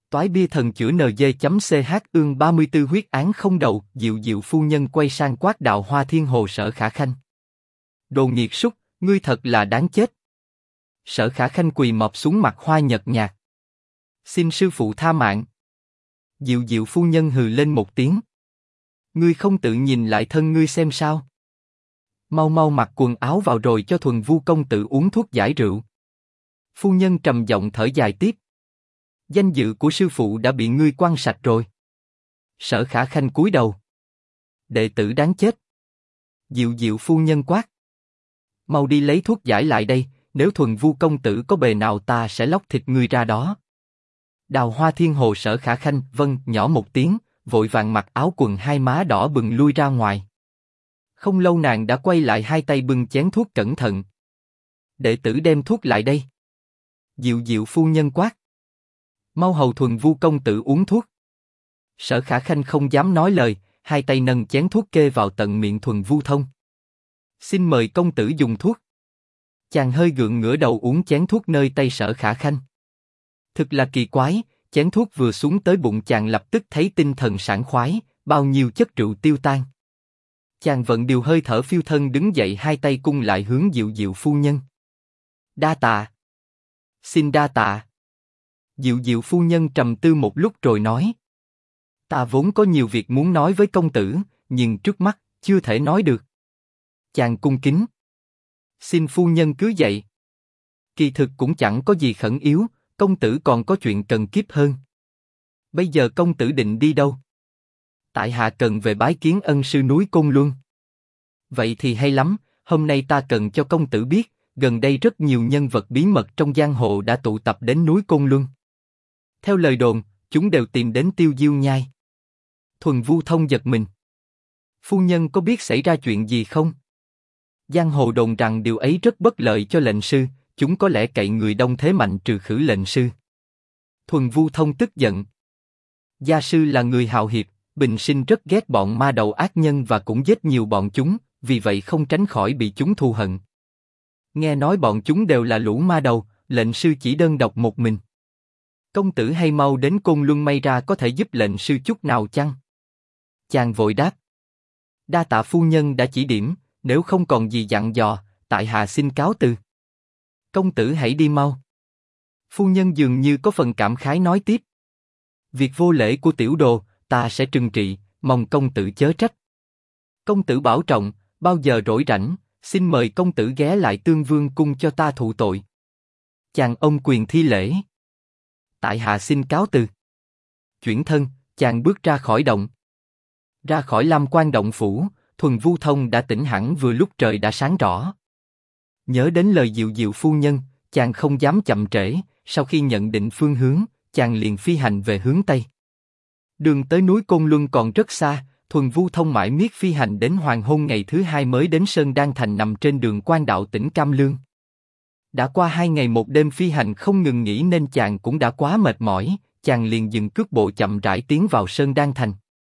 Toái bia thần chữa NG.ch ương 34 huyết án không đầu. Diệu Diệu phu nhân quay sang quát Đào Hoa Thiên Hồ Sở Khả Khanh. Đồ nghiệt súc, ngươi thật là đáng chết. Sở Khả Khanh quỳ mọp xuống mặt hoa nhợt nhạt. Xin sư phụ tha mạng. Diệu Diệu phu nhân hừ lên một tiếng. Ngươi không tự nhìn lại thân ngươi xem sao? Mau mau mặc quần áo vào rồi cho Thuần Vu công tử uống thuốc giải rượu. Phu nhân trầm giọng thở dài tiếp. Danh dự của sư phụ đã bị ngươi quăng sạch rồi. Sở Khả Khanh cúi đầu. Đệ tử đáng chết. Diệu Diệu phu nhân quát. Mau đi lấy thuốc giải lại đây, nếu Thuần Vu công tử có bề nào ta sẽ lóc thịt ngươi ra đó. Đào Hoa Thiên Hồ Sở Khả Khanh vâng nhỏ một tiếng, vội vàng mặc áo quần hai má đỏ bừng lui ra ngoài. Không lâu nàng đã quay lại hai tay bưng chén thuốc cẩn thận. Đệ tử đem thuốc lại đây. Diệu Diệu phu nhân quát. Mau hầu Thuần Vu công tử uống thuốc. Sở Khả Khanh không dám nói lời, hai tay nâng chén thuốc kê vào tận miệng Thuần Vu Thông. Xin mời công tử dùng thuốc. Chàng hơi gượng ngửa đầu uống chén thuốc nơi tay Sở Khả Khanh. Thực là kỳ quái, chén thuốc vừa xuống tới bụng chàng lập tức thấy tinh thần sảng khoái, bao nhiêu chất rượu tiêu tan. Chàng vận điều hơi thở phiêu thân đứng dậy, hai tay cung lại hướng Diệu Diệu phu nhân. Đa tạ. Xin đa tạ. Diệu Diệu phu nhân trầm tư một lúc rồi nói. Ta vốn có nhiều việc muốn nói với công tử, nhưng trước mắt chưa thể nói được. Chàng cung kính. Xin phu nhân cứ dậy. Kỳ thực cũng chẳng có gì khẩn yếu, công tử còn có chuyện cần kíp hơn. Bây giờ công tử định đi đâu? Tại hạ cần về bái kiến ân sư núi Côn Luân. Vậy thì hay lắm, hôm nay ta cần cho công tử biết, gần đây rất nhiều nhân vật bí mật trong giang hồ đã tụ tập đến núi Côn Luân. Theo lời đồn, chúng đều tìm đến Tiêu Diêu Nhai. Thuần Vu Thông giật mình. Phu nhân có biết xảy ra chuyện gì không? Giang hồ đồn rằng điều ấy rất bất lợi cho lệnh sư, chúng có lẽ cậy người đông thế mạnh trừ khử lệnh sư. Thuần Vu Thông tức giận. Gia sư là người hào hiệp, bình sinh rất ghét bọn ma đầu ác nhân và cũng giết nhiều bọn chúng, vì vậy không tránh khỏi bị chúng thù hận. Nghe nói bọn chúng đều là lũ ma đầu, lệnh sư chỉ đơn độc một mình. Công tử hay mau đến Côn Luân may ra có thể giúp lệnh sư chút nào chăng? Chàng vội đáp. Đa tạ phu nhân đã chỉ điểm, nếu không còn gì dặn dò, tại hạ xin cáo từ. Công tử hãy đi mau. Phu nhân dường như có phần cảm khái nói tiếp. Việc vô lễ của tiểu đồ, ta sẽ trừng trị, mong công tử chớ trách. Công tử bảo trọng, bao giờ rỗi rảnh, xin mời công tử ghé lại Tương Vương cung cho ta thụ tội. Chàng ôm quyền thi lễ. Tại hạ xin cáo từ. Chuyển thân, chàng bước ra khỏi động. Ra khỏi Lam Quan động phủ, Thuần Vu Thông đã tỉnh hẳn vừa lúc trời đã sáng rõ. Nhớ đến lời Diệu Diệu phu nhân, chàng không dám chậm trễ, sau khi nhận định phương hướng, chàng liền phi hành về hướng Tây. Đường tới núi Côn Luân còn rất xa, Thuần Vu Thông mãi miết phi hành đến hoàng hôn ngày thứ hai mới đến Sơn Đan Thành nằm trên đường quan đạo tỉnh Cam Lương. Đã qua 2 ngày một đêm phi hành không ngừng nghỉ nên chàng cũng đã quá mệt mỏi, chàng liền dừng cước bộ chậm rãi tiến vào Sơn Đan Thành.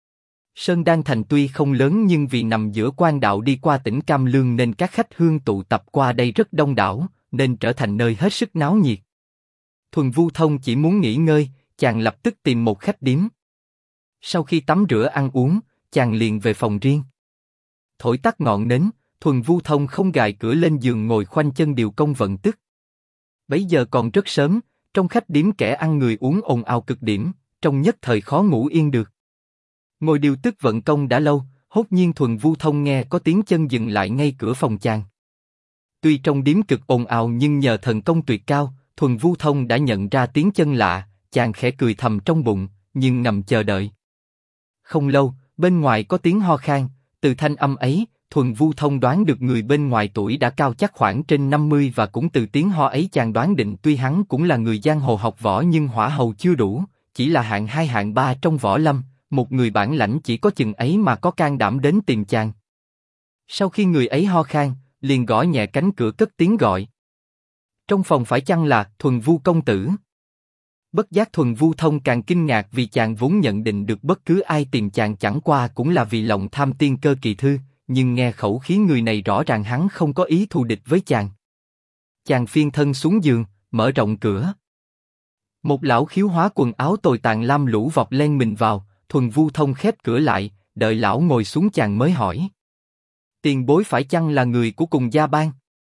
Sơn Đan Thành tuy không lớn nhưng vì nằm giữa quan đạo đi qua tỉnh Cam Lương nên các khách hương tụ tập qua đây rất đông đảo, nên trở thành nơi hết sức náo nhiệt. Thuần Vu Thông chỉ muốn nghỉ ngơi, chàng lập tức tìm một khách điếm. Sau khi tắm rửa ăn uống, chàng liền về phòng riêng. Thổi tắt ngọn nến, Thuần Vu Thông không gài cửa lên giường ngồi khoanh chân điều công vận tức. Bấy giờ còn rất sớm, trong khách điếm kẻ ăn người uống ồn ào cực điểm, trong nhất thời khó ngủ yên được. Ngồi điều tức vận công đã lâu, hốt nhiên Thuần Vu Thông nghe có tiếng chân dừng lại ngay cửa phòng chàng. Tuy trong điếm cực ồn ào nhưng nhờ thần công tuyệt cao, Thuần Vu Thông đã nhận ra tiếng chân lạ, chàng khẽ cười thầm trong bụng, nhưng ngầm chờ đợi. Không lâu, bên ngoài có tiếng ho khan, từ thanh âm ấy, Thuần Vu Thông đoán được người bên ngoài tuổi đã cao chắc khoảng trên 50 và cũng từ tiếng ho ấy chàng đoán định tuy hắn cũng là người giang hồ học võ nhưng hỏa hầu chưa đủ, chỉ là hạng 2 hạng 3 trong võ lâm, một người bản lãnh chỉ có chừng ấy mà có can đảm đến tìm chàng. Sau khi người ấy ho khan, liền gõ nhẹ cánh cửa cất tiếng gọi. Trong phòng phải chăng là Thuần Vu công tử? Bất giác Thuần Vu Thông càng kinh ngạc vì chàng vốn nhận định được bất cứ ai tìm chàng chẳng qua cũng là vì lòng tham tiên cơ kỳ thư, nhưng nghe khẩu khí người này rõ ràng hắn không có ý thù địch với chàng. Chàng phiên thân xuống giường, mở rộng cửa. Một lão khiếu hóa quần áo tồi tàn lam lũ vọt len mình vào, Thuần Vu Thông khép cửa lại, đợi lão ngồi xuống chàng mới hỏi. Tiền bối phải chăng là người của cùng gia bang?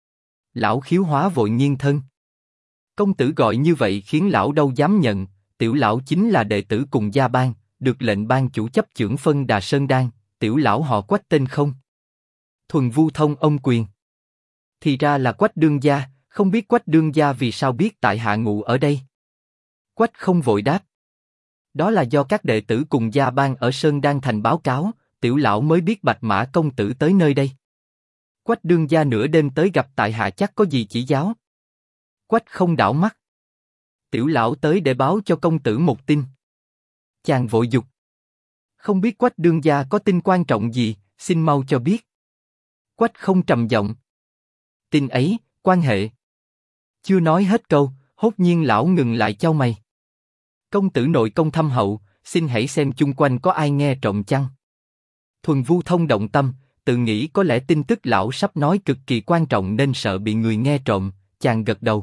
Lão khiếu hóa vội nghiêng thân. Công tử gọi như vậy khiến lão đâu dám nhận, tiểu lão chính là đệ tử cùng gia bang, được lệnh ban chủ chấp chưởng phân Đà Sơn Đan, tiểu lão họ Quách tên không? Thuần Vu Thông ông quyền. Thì ra là Quách đương gia, không biết Quách đương gia vì sao biết tại hạ ngụ ở đây? Quách không vội đáp. Đó là do các đệ tử cùng gia bang ở Sơn Đan Thành báo cáo, tiểu lão mới biết Bạch Mã công tử tới nơi đây. Quách đương gia nửa đêm tới gặp tại hạ chắc có gì chỉ giáo? Quách không đảo mắt. Tiểu lão tới để báo cho công tử một tin. Chàng vội dục. Không biết Quách đương gia có tin quan trọng gì, xin mau cho biết. Quách không trầm giọng. Tin ấy, quan hệ. Chưa nói hết câu, hốt nhiên lão ngừng lại chau mày. Công tử nội công thâm hậu, xin hãy xem chung quanh có ai nghe trộm chăng? Thuần Vu Thông động tâm, tự nghĩ có lẽ tin tức lão sắp nói cực kỳ quan trọng nên sợ bị người nghe trộm, chàng gật đầu.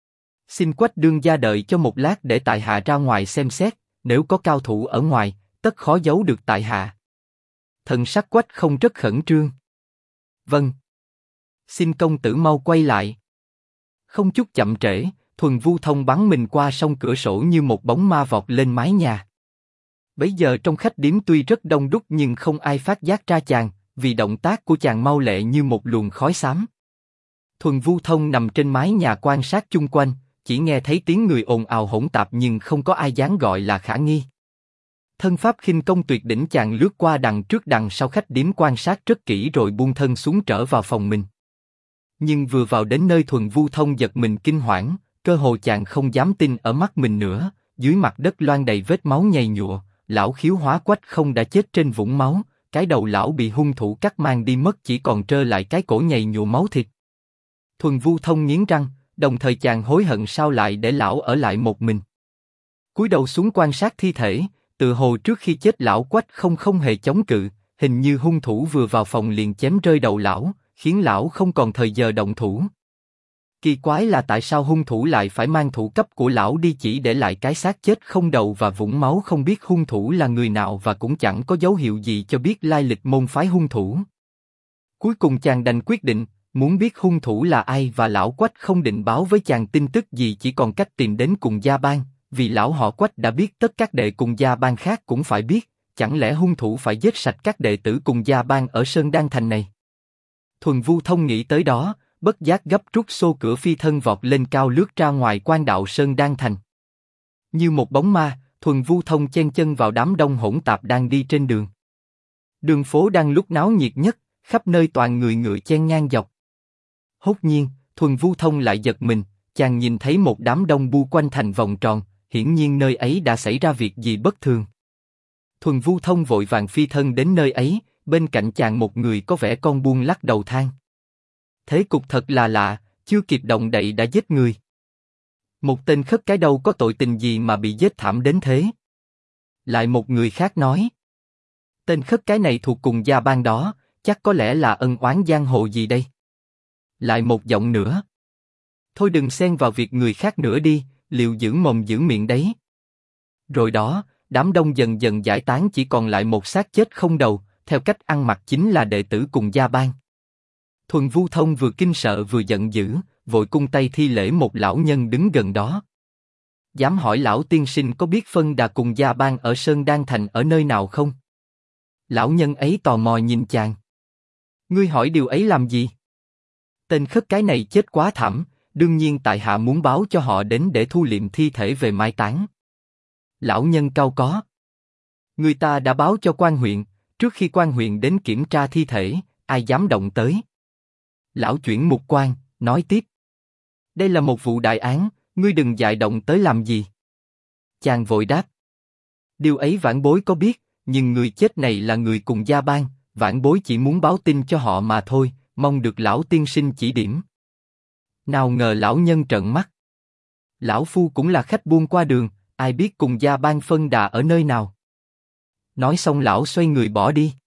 Xin Quách đương gia đợi cho một lát để tại hạ ra ngoài xem xét, nếu có cao thủ ở ngoài, tất khó giấu được tại hạ. Thần sắc Quách không rất khẩn trương. Vâng. Xin công tử mau quay lại. Không chút chậm trễ, Thuần Vu Thông bắn mình qua sông cửa sổ như một bóng ma vọt lên mái nhà. Bấy giờ trong khách điếm tuy rất đông đúc nhưng không ai phát giác ra chàng, vì động tác của chàng mau lẹ như một luồng khói xám. Thuần Vu Thông nằm trên mái nhà quan sát chung quanh, chỉ nghe thấy tiếng người ồn ào hỗn tạp nhưng không có ai dám gọi là khả nghi. Thân pháp khinh công tuyệt đỉnh chàng lướt qua đằng trước đằng sau khách điếm quan sát rất kỹ rồi buông thân xuống trở vào phòng mình. Nhưng vừa vào đến nơi Thuần Vu Thông giật mình kinh hoảng, cơ hồ chàng không dám tin ở mắt mình nữa, dưới mặt đất loang đầy vết máu nhầy nhụa, lão khiếu hóa Quách không đã chết trên vũng máu, cái đầu lão bị hung thủ cắt mang đi mất chỉ còn trơ lại cái cổ nhầy nhụa máu thịt. Thuần Vu Thông nghiến răng, đồng thời chàng hối hận sao lại để lão ở lại một mình. Cúi đầu xuống quan sát thi thể, tự hồ trước khi chết lão Quách không hề chống cự, hình như hung thủ vừa vào phòng liền chém rơi đầu lão, khiến lão không còn thời giờ động thủ. Kỳ quái là tại sao hung thủ lại phải mang thủ cấp của lão đi chỉ để lại cái xác chết không đầu và vũng máu, không biết hung thủ là người nào và cũng chẳng có dấu hiệu gì cho biết lai lịch môn phái hung thủ. Cuối cùng chàng đành quyết định, muốn biết hung thủ là ai và lão Quách không định báo với chàng tin tức gì chỉ còn cách tìm đến cùng gia bang, vì lão họ Quách đã biết tất các đệ cùng gia bang khác cũng phải biết, chẳng lẽ hung thủ phải giết sạch các đệ tử cùng gia bang ở Sơn Đan Thành này? Thuần Vu Thông nghĩ tới đó, bất giác gấp rút xô cửa phi thân vọt lên cao lướt ra ngoài quan đạo Sơn Đan Thành. Như một bóng ma, Thuần Vu Thông chen chân vào đám đông hỗn tạp đang đi trên đường. Đường phố đang lúc náo nhiệt nhất, khắp nơi toàn người ngựa chen ngang dọc. Hốt nhiên, Thuần Vu Thông lại giật mình, chàng nhìn thấy một đám đông bu quanh thành vòng tròn, hiển nhiên nơi ấy đã xảy ra việc gì bất thường. Thuần Vu Thông vội vàng phi thân đến nơi ấy, bên cạnh chàng một người có vẻ con buông lắc đầu than. Thế cục thật là lạ, chưa kịp động đậy đã giết người. Một tên khất cái đâu có tội tình gì mà bị giết thảm đến thế. Lại một người khác nói. Tên khất cái này thuộc cùng gia bang đó, chắc có lẽ là ân oán giang hồ gì đây. Lại một giọng nữa. Thôi đừng xen vào việc người khác nữa đi, liệu giữ mồm giữ miệng đấy. Rồi đó, đám đông dần dần giải tán chỉ còn lại một xác chết không đầu, theo cách ăn mặc chính là đệ tử cùng gia bang. Thuần Vu Thông vừa kinh sợ vừa giận dữ, vội cung tay thi lễ một lão nhân đứng gần đó. Dám hỏi lão tiên sinh có biết phân Đà cùng gia bang ở Sơn Đan Thành ở nơi nào không? Lão nhân ấy tò mò nhìn chàng. Ngươi hỏi điều ấy làm gì? Tên khất cái này chết quá thảm, đương nhiên tại hạ muốn báo cho họ đến để thu liệm thi thể về mai táng. Lão nhân cau có. Người ta đã báo cho quan huyện, trước khi quan huyện đến kiểm tra thi thể, ai dám động tới. Lão chuyển mục quan, nói tiếp. Đây là một vụ đại án, ngươi đừng dại động tới làm gì. Chàng vội đáp. Điều ấy vãn bối có biết, nhưng người chết này là người cùng gia bang, vãn bối chỉ muốn báo tin cho họ mà thôi, mong được lão tiên sinh chỉ điểm. Nào ngờ lão nhân trợn mắt. Lão phu cũng là khách buôn qua đường, ai biết cùng gia bang phân Đà ở nơi nào. Nói xong lão xoay người bỏ đi.